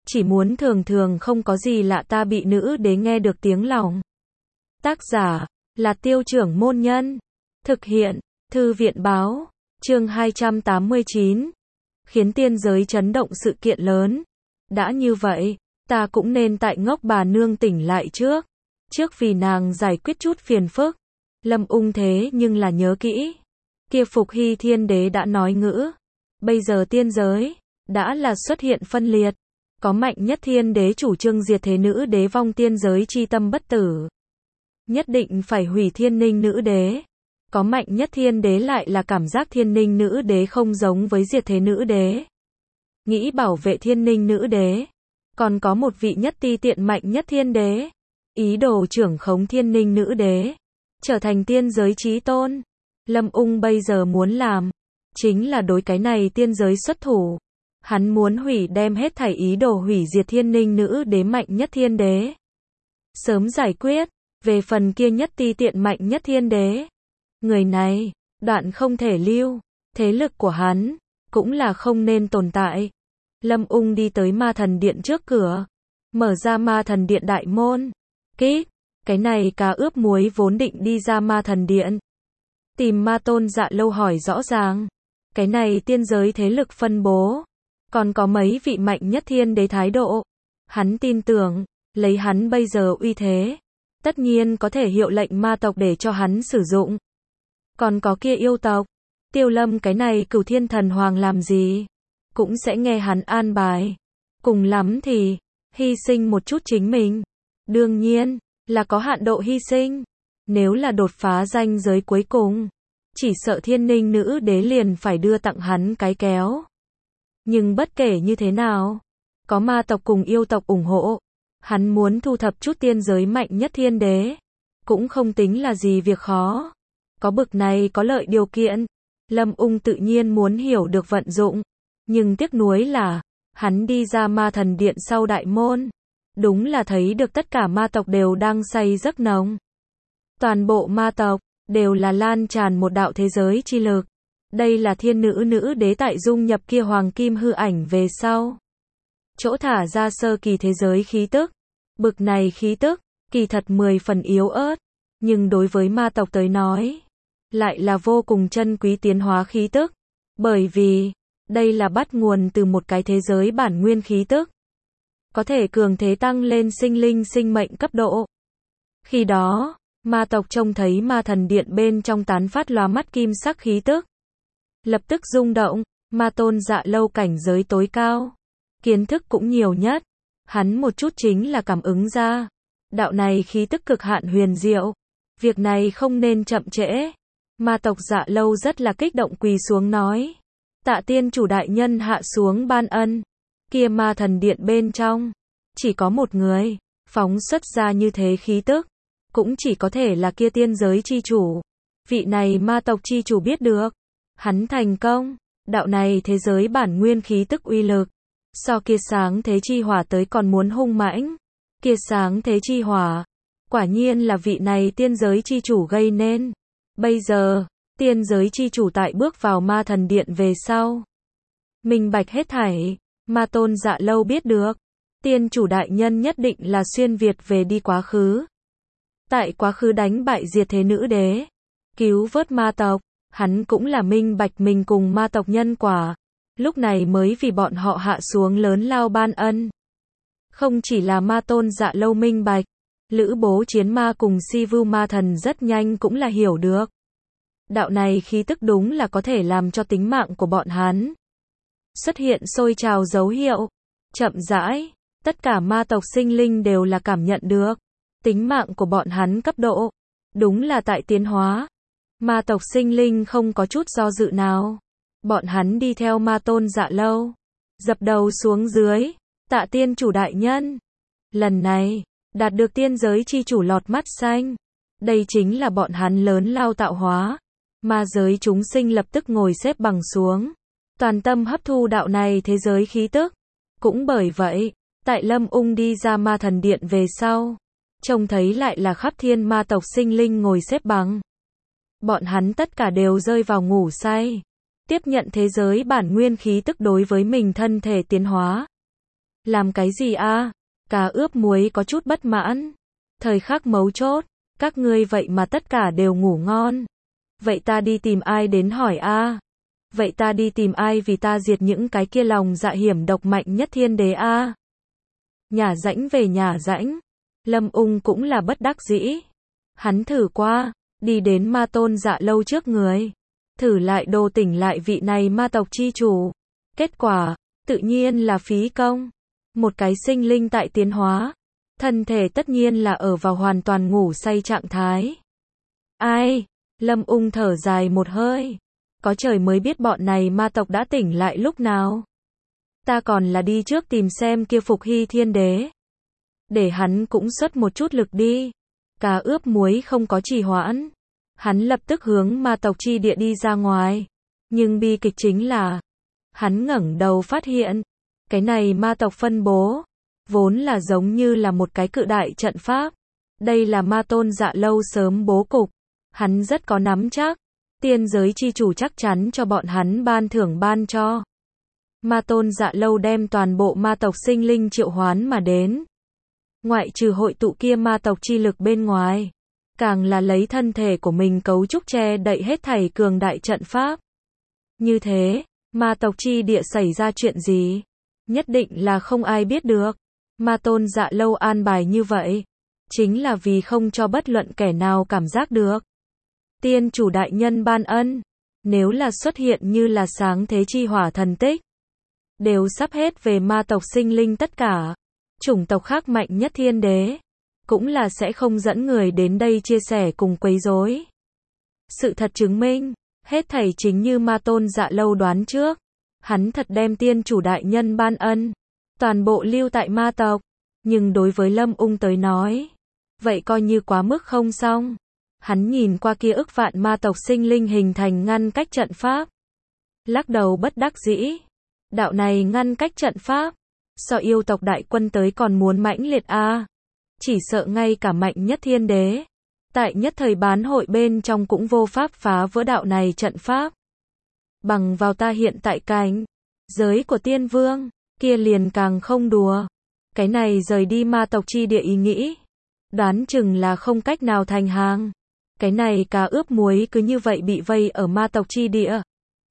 chỉ muốn thường thường không có gì lạ ta bị nữ đế nghe được tiếng lòng. Tác giả là Tiêu Trưởng Môn Nhân. Thực hiện Thư viện báo. Chương 289. Khiến tiên giới chấn động sự kiện lớn. Đã như vậy, ta cũng nên tại ngốc bà nương tỉnh lại trước. Trước vì nàng giải quyết chút phiền phức. Lâm Ung thế nhưng là nhớ kỹ. Kia Phục Hy Thiên Đế đã nói ngữ. Bây giờ tiên giới đã là xuất hiện phân liệt. Có Mạnh Nhất Thiên Đế chủ trương diệt thế nữ đế vong tiên giới chi tâm bất tử. Nhất định phải hủy Thiên Ninh nữ đế. Có Mạnh Nhất Thiên Đế lại là cảm giác Thiên Ninh nữ đế không giống với diệt thế nữ đế. Nghĩ bảo vệ Thiên Ninh nữ đế. Còn có một vị nhất ti tiện Mạnh Nhất Thiên Đế. Ý đồ trưởng khống Thiên Ninh nữ đế. Trở thành tiên giới chí tôn. Lâm Ung bây giờ muốn làm. Chính là đối cái này tiên giới xuất thủ. Hắn muốn hủy đem hết thảy ý đồ hủy diệt Thiên Ninh nữ đế Mạnh Nhất Thiên Đế. Sớm giải quyết. Về phần kia nhất ti tiện Mạnh Nhất Thiên Đế. Người này, đoạn không thể lưu. Thế lực của hắn, cũng là không nên tồn tại. Lâm Ung đi tới ma thần điện trước cửa. Mở ra ma thần điện đại môn. Cái này cá ướp muối vốn định đi ra ma thần điện. Tìm ma tôn Dạ Lâu hỏi rõ ràng. Cái này tiên giới thế lực phân bố. Còn có mấy vị Mạnh Nhất Thiên Đế thái độ. Hắn tin tưởng, lấy hắn bây giờ uy thế. Tất nhiên có thể hiệu lệnh ma tộc để cho hắn sử dụng. Còn có kia yêu tộc. Tiêu Lâm cái này Cửu Thiên Thần Hoàng làm gì? Cũng sẽ nghe hắn an bài. Cùng lắm thì, hy sinh một chút chính mình. Đương nhiên, là có hạn độ hy sinh. Nếu là đột phá ranh giới cuối cùng, chỉ sợ Thiên Ninh nữ đế liền phải đưa tặng hắn cái kéo. Nhưng bất kể như thế nào, có ma tộc cùng yêu tộc ủng hộ. Hắn muốn thu thập chút tiên giới Mạnh Nhất Thiên Đế. Cũng không tính là gì việc khó. Có bực này có lợi điều kiện. Lâm Ung tự nhiên muốn hiểu được vận dụng. Nhưng tiếc nuối là, hắn đi ra ma thần điện sau đại môn. Đúng là thấy được tất cả ma tộc đều đang say giấc nồng. Toàn bộ ma tộc, đều là lan tràn một đạo thế giới chi lực. Đây là thiên nữ đế tại dung nhập kia hoàng kim hư ảnh về sau. Chỗ thả ra sơ kỳ thế giới khí tức. Bực này khí tức, kỳ thật 10 phần yếu ớt. Nhưng đối với ma tộc tới nói, lại là vô cùng chân quý tiến hóa khí tức. Bởi vì, đây là bắt nguồn từ một cái thế giới bản nguyên khí tức. Có thể cường thế tăng lên sinh linh sinh mệnh cấp độ. Khi đó, ma tộc trông thấy ma thần điện bên trong tán phát lóa mắt kim sắc khí tức. Lập tức rung động, ma tôn Dạ Lâu cảnh giới tối cao. Kiến thức cũng nhiều nhất. Hắn một chút chính là cảm ứng ra. Đạo này khí tức cực hạn huyền diệu. Việc này không nên chậm trễ. Ma tộc Dạ Lâu rất là kích động quỳ xuống nói. Tạ tiên chủ đại nhân hạ xuống ban ân. Kia ma thần điện bên trong. Chỉ có một người. Phóng xuất ra như thế khí tức. Cũng chỉ có thể là kia tiên giới chi chủ. Vị này ma tộc chi chủ biết được. Hắn thành công. Đạo này thế giới bản nguyên khí tức uy lực. So kia sáng thế chi hỏa tới còn muốn hung mãnh. Kia sáng thế chi hỏa. Quả nhiên là vị này tiên giới chi chủ gây nên. Bây giờ, tiên giới chi chủ tại bước vào ma thần điện về sau. Minh bạch hết thảy. Ma tôn Dạ Lâu biết được. Tiên chủ đại nhân nhất định là xuyên Việt về đi quá khứ. Tại quá khứ đánh bại diệt thế nữ đế. Cứu vớt ma tộc. Hắn cũng là minh bạch mình cùng ma tộc nhân quả. Lúc này mới vì bọn họ hạ xuống lớn lao ban ân. Không chỉ là ma tôn Dạ Lâu minh bạch. Lữ Bố Chiến Ma cùng Si Vưu Ma Thần rất nhanh cũng là hiểu được. Đạo này khí tức đúng là có thể làm cho tính mạng của bọn hắn xuất hiện sôi trào dấu hiệu. Chậm rãi, tất cả ma tộc sinh linh đều là cảm nhận được. Tính mạng của bọn hắn cấp độ. Đúng là tại tiến hóa. Ma tộc sinh linh không có chút do dự nào. Bọn hắn đi theo ma tôn Dạ Lâu. Dập đầu xuống dưới. Tạ tiên chủ đại nhân. Lần này, đạt được tiên giới chi chủ lọt mắt xanh. Đây chính là bọn hắn lớn lao tạo hóa. Ma giới chúng sinh lập tức ngồi xếp bằng xuống. Toàn tâm hấp thu đạo này thế giới khí tức. Cũng bởi vậy, tại Lâm Ung đi ra ma thần điện về sau. Trông thấy lại là khắp thiên ma tộc sinh linh ngồi xếp bằng. Bọn hắn tất cả đều rơi vào ngủ say. Tiếp nhận thế giới bản nguyên khí tức đối với mình thân thể tiến hóa. Làm cái gì a? Cá ướp muối có chút bất mãn. Thời khắc mấu chốt, các ngươi vậy mà tất cả đều ngủ ngon. Vậy ta đi tìm ai đến hỏi a? Vậy ta đi tìm ai vì ta diệt những cái kia lòng dạ hiểm độc mạnh nhất thiên đế a? Nhà rãnh về nhà rãnh. Lâm Ung cũng là bất đắc dĩ. Hắn thử qua, đi đến ma tôn Dạ Lâu trước người. Thử lại đồ tỉnh lại vị này ma tộc chi chủ. Kết quả, tự nhiên là phí công. Một cái sinh linh tại tiến hóa. Thân thể tất nhiên là ở vào hoàn toàn ngủ say trạng thái. Ai? Lâm Ung thở dài một hơi. Có trời mới biết bọn này ma tộc đã tỉnh lại lúc nào. Ta còn là đi trước tìm xem kia Phục Hy thiên đế. Để hắn cũng xuất một chút lực đi. Cá ướp muối không có trì hoãn. Hắn lập tức hướng ma tộc chi địa đi ra ngoài. Nhưng bi kịch chính là, hắn ngẩng đầu phát hiện, cái này ma tộc phân bố, vốn là giống như là một cái cự đại trận pháp. Đây là ma tôn Dạ Lâu sớm bố cục. Hắn rất có nắm chắc. Tiên giới chi chủ chắc chắn cho bọn hắn ban thưởng ban cho. Ma tôn Dạ Lâu đem toàn bộ ma tộc sinh linh triệu hoán mà đến. Ngoại trừ hội tụ kia ma tộc chi lực bên ngoài, càng là lấy thân thể của mình cấu trúc che đậy hết thảy cường đại trận pháp. Như thế, ma tộc chi địa xảy ra chuyện gì? Nhất định là không ai biết được. Ma tôn Dạ Lâu an bài như vậy, chính là vì không cho bất luận kẻ nào cảm giác được. Tiên chủ đại nhân ban ân, nếu là xuất hiện như là sáng thế chi hỏa thần tích, đều sắp hết về ma tộc sinh linh tất cả. Chủng tộc khác mạnh nhất thiên đế, cũng là sẽ không dẫn người đến đây chia sẻ cùng quấy rối. Sự thật chứng minh, hết thảy chính như ma tôn Dạ Lâu đoán trước. Hắn thật đem tiên chủ đại nhân ban ân, toàn bộ lưu tại ma tộc. Nhưng đối với Lâm Ung tới nói, vậy coi như quá mức không xong. Hắn nhìn qua kia ức vạn ma tộc sinh linh hình thành ngăn cách trận pháp. Lắc đầu bất đắc dĩ. Đạo này ngăn cách trận pháp, so yêu tộc đại quân tới còn muốn mãnh liệt a. Chỉ sợ ngay cả mạnh nhất thiên đế, tại nhất thời bán hội bên trong cũng vô pháp phá vỡ đạo này trận pháp. Bằng vào ta hiện tại cảnh giới của tiên vương, kia liền càng không đùa. Cái này rời đi ma tộc chi địa ý nghĩ, đoán chừng là không cách nào thành hàng. Cái này cá ướp muối cứ như vậy bị vây ở ma tộc chi địa.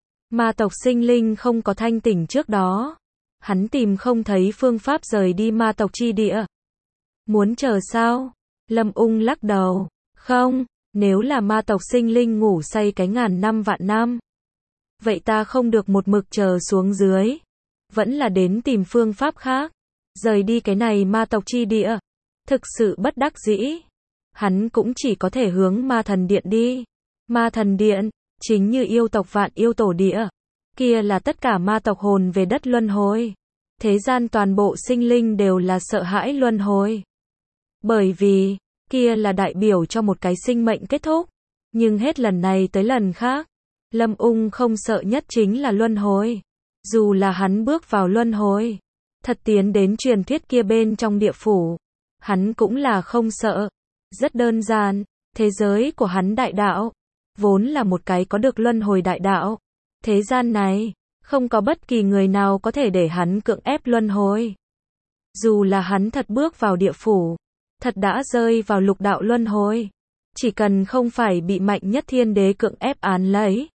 Ma tộc sinh linh không có thanh tỉnh trước đó, hắn tìm không thấy phương pháp rời đi ma tộc chi địa. Muốn chờ sao? Lâm Ung lắc đầu. Không, nếu là ma tộc sinh linh ngủ say cái ngàn năm vạn năm, vậy ta không được một mực chờ xuống dưới. Vẫn là đến tìm phương pháp khác. Rời đi cái này ma tộc chi địa. Thực sự bất đắc dĩ. Hắn cũng chỉ có thể hướng ma thần điện đi. Ma thần điện, chính như yêu tộc vạn yêu tổ địa. Kia là tất cả ma tộc hồn về đất luân hồi. Thế gian toàn bộ sinh linh đều là sợ hãi luân hồi. Bởi vì, kia là đại biểu cho một cái sinh mệnh kết thúc. Nhưng hết lần này tới lần khác, Lâm Ung không sợ nhất chính là luân hồi. Dù là hắn bước vào luân hồi, thật tiến đến truyền thuyết kia bên trong địa phủ, hắn cũng là không sợ. Rất đơn giản, thế giới của hắn đại đạo, vốn là một cái có được luân hồi đại đạo. Thế gian này, không có bất kỳ người nào có thể để hắn cưỡng ép luân hồi. Dù là hắn thật bước vào địa phủ, thật đã rơi vào lục đạo luân hồi, chỉ cần không phải bị mạnh nhất thiên đế cưỡng ép án lấy,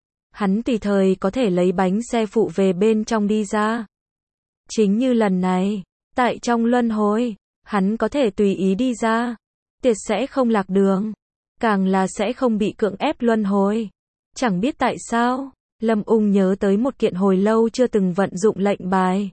hắn tùy thời có thể lấy bánh xe phụ về bên trong đi ra. Chính như lần này, tại trong luân hồi, hắn có thể tùy ý đi ra, tuyệt sẽ không lạc đường, càng là sẽ không bị cưỡng ép luân hồi. Chẳng biết tại sao, Lâm Ung nhớ tới một kiện hồi lâu chưa từng vận dụng lệnh bài.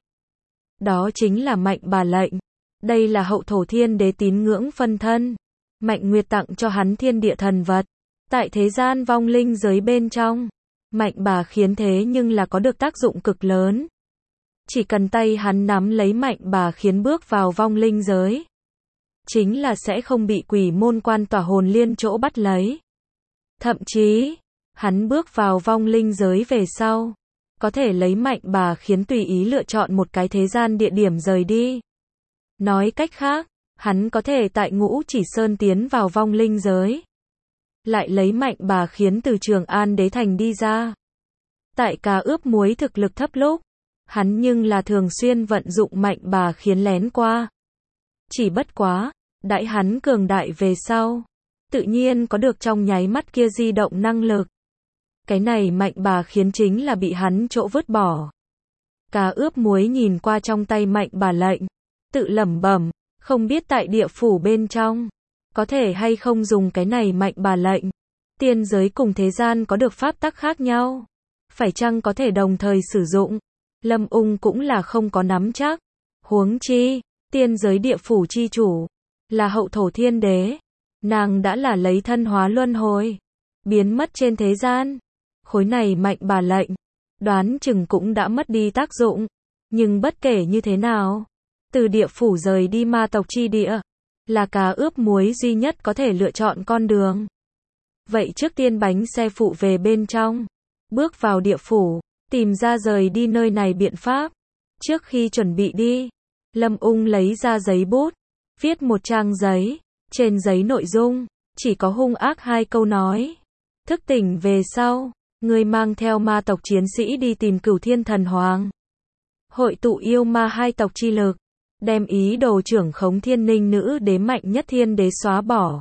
Đó chính là mạnh bà lệnh. Đây là hậu thổ thiên đế tín ngưỡng phân thân. Mạnh Nguyệt tặng cho hắn thiên địa thần vật. Tại thế gian vong linh giới bên trong, mạnh bà khiến thế nhưng là có được tác dụng cực lớn. Chỉ cần tay hắn nắm lấy mạnh bà khiến bước vào vong linh giới, chính là sẽ không bị quỷ môn quan tỏa hồn liên chỗ bắt lấy. Thậm chí, hắn bước vào vong linh giới về sau, có thể lấy mạnh bà khiến tùy ý lựa chọn một cái thế gian địa điểm rời đi. Nói cách khác, hắn có thể tại Ngũ Chỉ Sơn tiến vào vong linh giới, lại lấy mạnh bà khiến từ Trường An Đế Thành đi ra. Tại cá ướp muối thực lực thấp lúc, hắn nhưng là thường xuyên vận dụng mạnh bà khiến lén qua. Chỉ bất quá, đãi hắn cường đại về sau, tự nhiên có được trong nháy mắt kia di động năng lực. Cái này mạnh bà khiến chính là bị hắn chỗ vứt bỏ. Cá ướp muối nhìn qua trong tay mạnh bà lệnh, tự lẩm bẩm, không biết tại địa phủ bên trong, có thể hay không dùng cái này mạnh bà lệnh. Tiên giới cùng thế gian có được pháp tắc khác nhau, phải chăng có thể đồng thời sử dụng? Lâm Ung cũng là không có nắm chắc. Huống chi, tiên giới địa phủ chi chủ, là hậu thổ thiên đế. Nàng đã là lấy thân hóa luân hồi, biến mất trên thế gian. Khối này mạnh bà lệnh, đoán chừng cũng đã mất đi tác dụng. Nhưng bất kể như thế nào, từ địa phủ rời đi ma tộc chi địa, là cá ướp muối duy nhất có thể lựa chọn con đường. Vậy trước tiên bánh xe phụ về bên trong, bước vào địa phủ, tìm ra rời đi nơi này biện pháp. Trước khi chuẩn bị đi, Lâm Ung lấy ra giấy bút, viết một trang giấy, trên giấy nội dung, chỉ có hung ác 2 câu nói. Thức tỉnh về sau, ngươi mang theo ma tộc chiến sĩ đi tìm Cửu Thiên Thần Hoàng. Hội tụ yêu ma 2 tộc chi lực, đem ý đồ trưởng khống thiên ninh nữ đế mạnh nhất thiên đế xóa bỏ.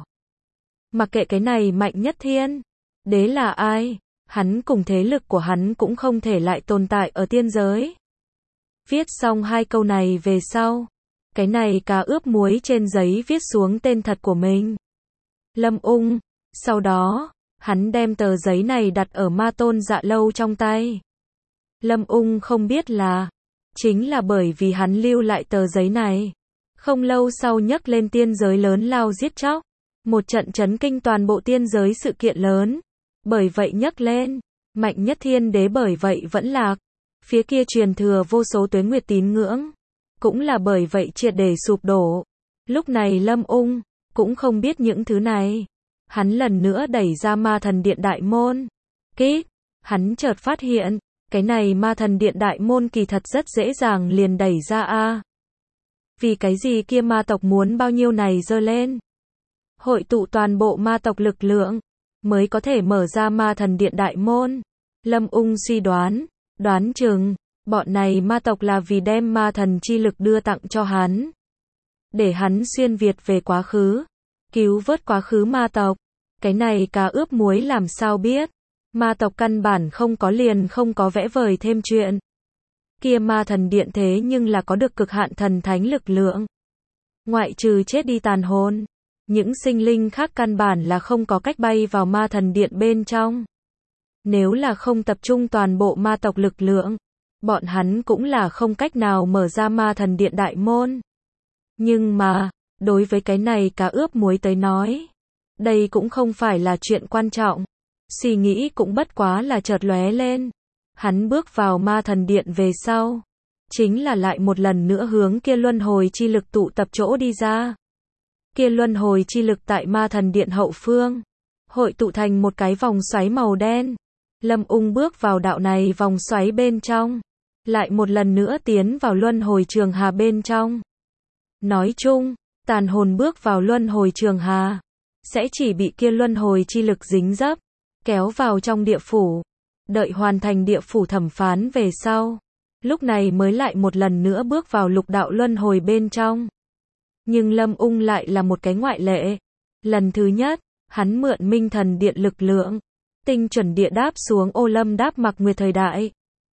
Mặc kệ cái này mạnh nhất thiên đế là ai, hắn cùng thế lực của hắn cũng không thể lại tồn tại ở tiên giới. Viết xong 2 câu này về sau, cái này cá ướp muối trên giấy viết xuống tên thật của mình. Lâm Ung. Sau đó, hắn đem tờ giấy này đặt ở Ma Tôn Dạ Lâu trong tay. Lâm Ung không biết là, chính là bởi vì hắn lưu lại tờ giấy này, không lâu sau nhấc lên tiên giới lớn lao giết chóc, một trận chấn kinh toàn bộ tiên giới sự kiện lớn. Bởi vậy nhấc lên, mạnh nhất thiên đế bởi vậy vẫn lạc, phía kia truyền thừa vô số tuế nguyệt tín ngưỡng, cũng là bởi vậy triệt để sụp đổ. Lúc này Lâm Ung cũng không biết những thứ này, hắn lần nữa đẩy ra ma thần điện đại môn. Kít, hắn chợt phát hiện, cái này ma thần điện đại môn kỳ thật rất dễ dàng liền đẩy ra a. Vì cái gì kia ma tộc muốn bao nhiêu này dơ lên, hội tụ toàn bộ ma tộc lực lượng, mới có thể mở ra ma thần điện đại môn. Lâm Ung suy đoán, đoán chừng, bọn này ma tộc là vì đem ma thần chi lực đưa tặng cho hắn, để hắn xuyên Việt về quá khứ, cứu vớt quá khứ ma tộc. Cái này cá ướp muối làm sao biết, ma tộc căn bản không có liền không có vẽ vời thêm chuyện. Kia ma thần điện thế nhưng là có được cực hạn thần thánh lực lượng. Ngoại trừ chết đi tàn hồn, những sinh linh khác căn bản là không có cách bay vào ma thần điện bên trong. Nếu là không tập trung toàn bộ ma tộc lực lượng, bọn hắn cũng là không cách nào mở ra ma thần điện đại môn. Nhưng mà, đối với cái này cá ướp muối tới nói, đây cũng không phải là chuyện quan trọng. Suy nghĩ cũng bất quá là chợt lóe lên. Hắn bước vào ma thần điện về sau, chính là lại một lần nữa hướng kia luân hồi chi lực tụ tập chỗ đi ra. Kia luân hồi chi lực tại ma thần điện hậu phương, hội tụ thành một cái vòng xoáy màu đen. Lâm Ung bước vào đạo này vòng xoáy bên trong, lại một lần nữa tiến vào luân hồi trường hà bên trong. Nói chung, tàn hồn bước vào luân hồi trường hà, sẽ chỉ bị kia luân hồi chi lực dính dấp, kéo vào trong địa phủ. Đợi hoàn thành địa phủ thẩm phán về sau, lúc này mới lại một lần nữa bước vào lục đạo luân hồi bên trong. Nhưng Lâm Ung lại là một cái ngoại lệ. Lần thứ nhất, hắn mượn minh thần điện lực lượng, tinh chuẩn địa đáp xuống ô lâm đáp mặc nguyệt thời đại.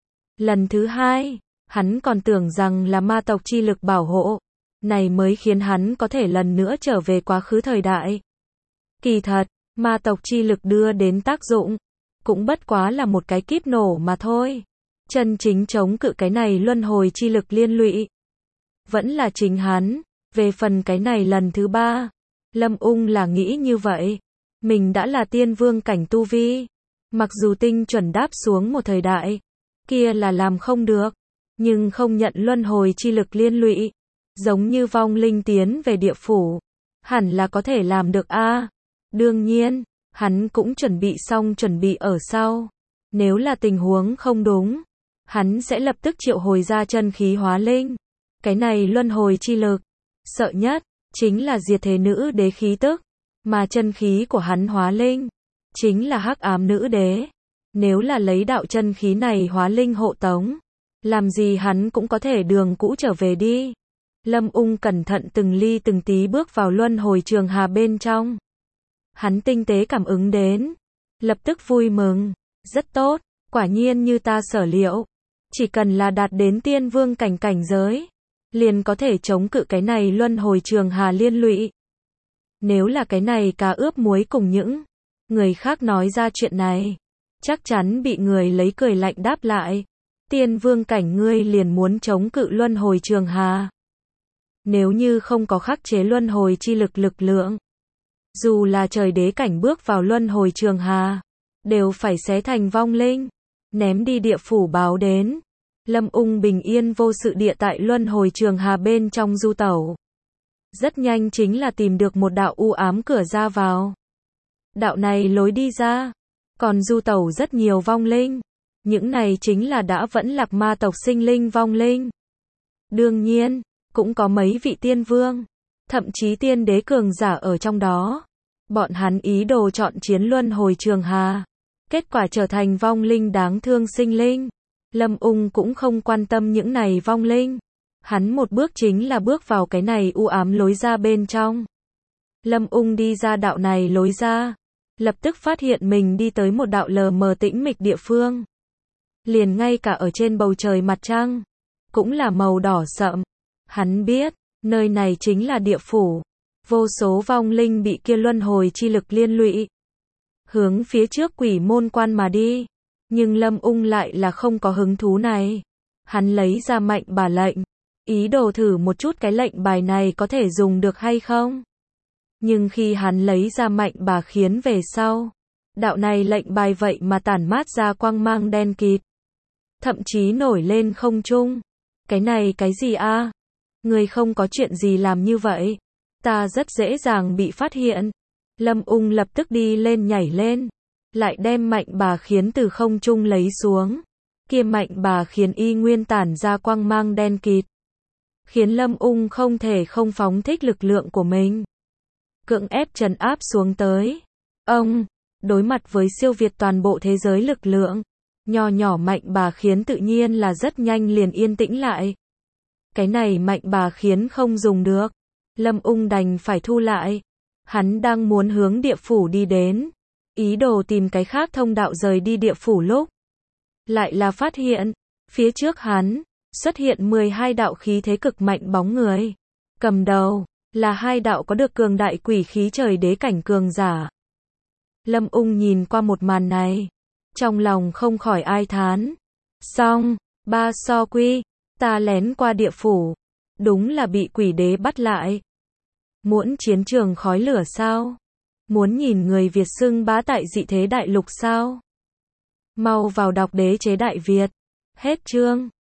Lần thứ hai, hắn còn tưởng rằng là ma tộc chi lực bảo hộ, này mới khiến hắn có thể lần nữa trở về quá khứ thời đại. Kỳ thật, ma tộc chi lực đưa đến tác dụng, cũng bất quá là một cái kíp nổ mà thôi. Chân chính chống cự cái này luân hồi chi lực liên lụy, vẫn là chính hắn. Về phần cái này lần thứ ba, Lâm Ung là nghĩ như vậy. Mình đã là tiên vương cảnh tu vi. Mặc dù tinh chuẩn đáp xuống một thời đại, kia là làm không được, nhưng không nhận luân hồi chi lực liên lụy, giống như vong linh tiến về địa phủ, hẳn là có thể làm được a. Đương nhiên, hắn cũng chuẩn bị xong chuẩn bị ở sau. Nếu là tình huống không đúng, hắn sẽ lập tức triệu hồi ra chân khí hóa linh. Cái này luân hồi chi lực, sợ nhất, chính là diệt thế nữ đế khí tức, mà chân khí của hắn hóa linh, chính là hắc ám nữ đế. Nếu là lấy đạo chân khí này hóa linh hộ tống, Làm gì hắn cũng có thể đường cũ trở về đi. Lâm Ung cẩn thận từng ly từng tí bước vào luân hồi trường hà bên trong. Hắn tinh tế cảm ứng đến. Lập tức vui mừng. Rất tốt, quả nhiên như ta sở liệu. Chỉ cần là đạt đến tiên vương cảnh giới, liền có thể chống cự cái này luân hồi trường hà liên lụy. Nếu là cái này cá ướp muối cùng những người khác nói ra chuyện này, chắc chắn bị người lấy cười lạnh đáp lại. Tiên vương cảnh ngươi liền muốn chống cự luân hồi trường hà. Nếu như không có khắc chế luân hồi chi lực lượng, dù là trời đế cảnh bước vào luân hồi trường hà, đều phải xé thành vong linh, ném đi địa phủ báo đến. Lâm Ung bình yên vô sự địa tại luân hồi trường hà bên trong du tẩu. Rất nhanh chính là tìm được một đạo u ám cửa ra vào. Đạo này lối đi ra, còn du tẩu rất nhiều vong linh. Những này chính là đã vẫn lạc ma tộc sinh linh vong linh. Đương nhiên, cũng có mấy vị tiên vương, thậm chí tiên đế cường giả ở trong đó. Bọn hắn ý đồ chọn chiến luân hồi trường hà, kết quả trở thành vong linh đáng thương sinh linh. Lâm Ung cũng không quan tâm những này vong linh. Hắn một bước chính là bước vào cái này u ám lối ra bên trong. Lâm Ung đi ra đạo này lối ra, lập tức phát hiện mình đi tới một đạo lờ mờ tĩnh mịch địa phương. Liền ngay cả ở trên bầu trời mặt trăng, cũng là màu đỏ sậm. Hắn biết, nơi này chính là địa phủ. Vô số vong linh bị kia luân hồi chi lực liên lụy, hướng phía trước quỷ môn quan mà đi. Nhưng Lâm Ung lại là không có hứng thú này. Hắn lấy ra mạnh bà lệnh, ý đồ thử một chút cái lệnh bài này có thể dùng được hay không. Nhưng khi hắn lấy ra mạnh bà khiến về sau, đạo này lệnh bài vậy mà tản mát ra quang mang đen kịt, thậm chí nổi lên không trung. Cái này cái gì a? Người không có chuyện gì làm như vậy. Ta rất dễ dàng bị phát hiện. Lâm Ung lập tức đi lên nhảy lên, lại đem mạnh bà khiến từ không trung lấy xuống. Kia mạnh bà khiến y nguyên tản ra quang mang đen kịt, khiến Lâm Ung không thể không phóng thích lực lượng của mình, cưỡng ép trấn áp xuống tới. Ông, đối mặt với siêu việt toàn bộ thế giới lực lượng, nho nhỏ mạnh bà khiến tự nhiên là rất nhanh liền yên tĩnh lại. Cái này mạnh bà khiến không dùng được. Lâm Ung đành phải thu lại. Hắn đang muốn hướng địa phủ đi đến, ý đồ tìm cái khác thông đạo rời đi địa phủ lúc, lại là phát hiện, phía trước hắn, xuất hiện 12 đạo khí thế cực mạnh bóng người. Cầm đầu, là 2 đạo có được cường đại quỷ khí trời đế cảnh cường giả. Lâm Ung nhìn qua một màn này, trong lòng không khỏi ai thán. Xong, ba so quy, ta lén qua địa phủ, đúng là bị quỷ đế bắt lại. Muốn chiến trường khói lửa sao? Muốn nhìn người Việt xưng bá tại dị thế đại lục sao? Mau vào đọc Đế chế Đại Việt. Hết chương.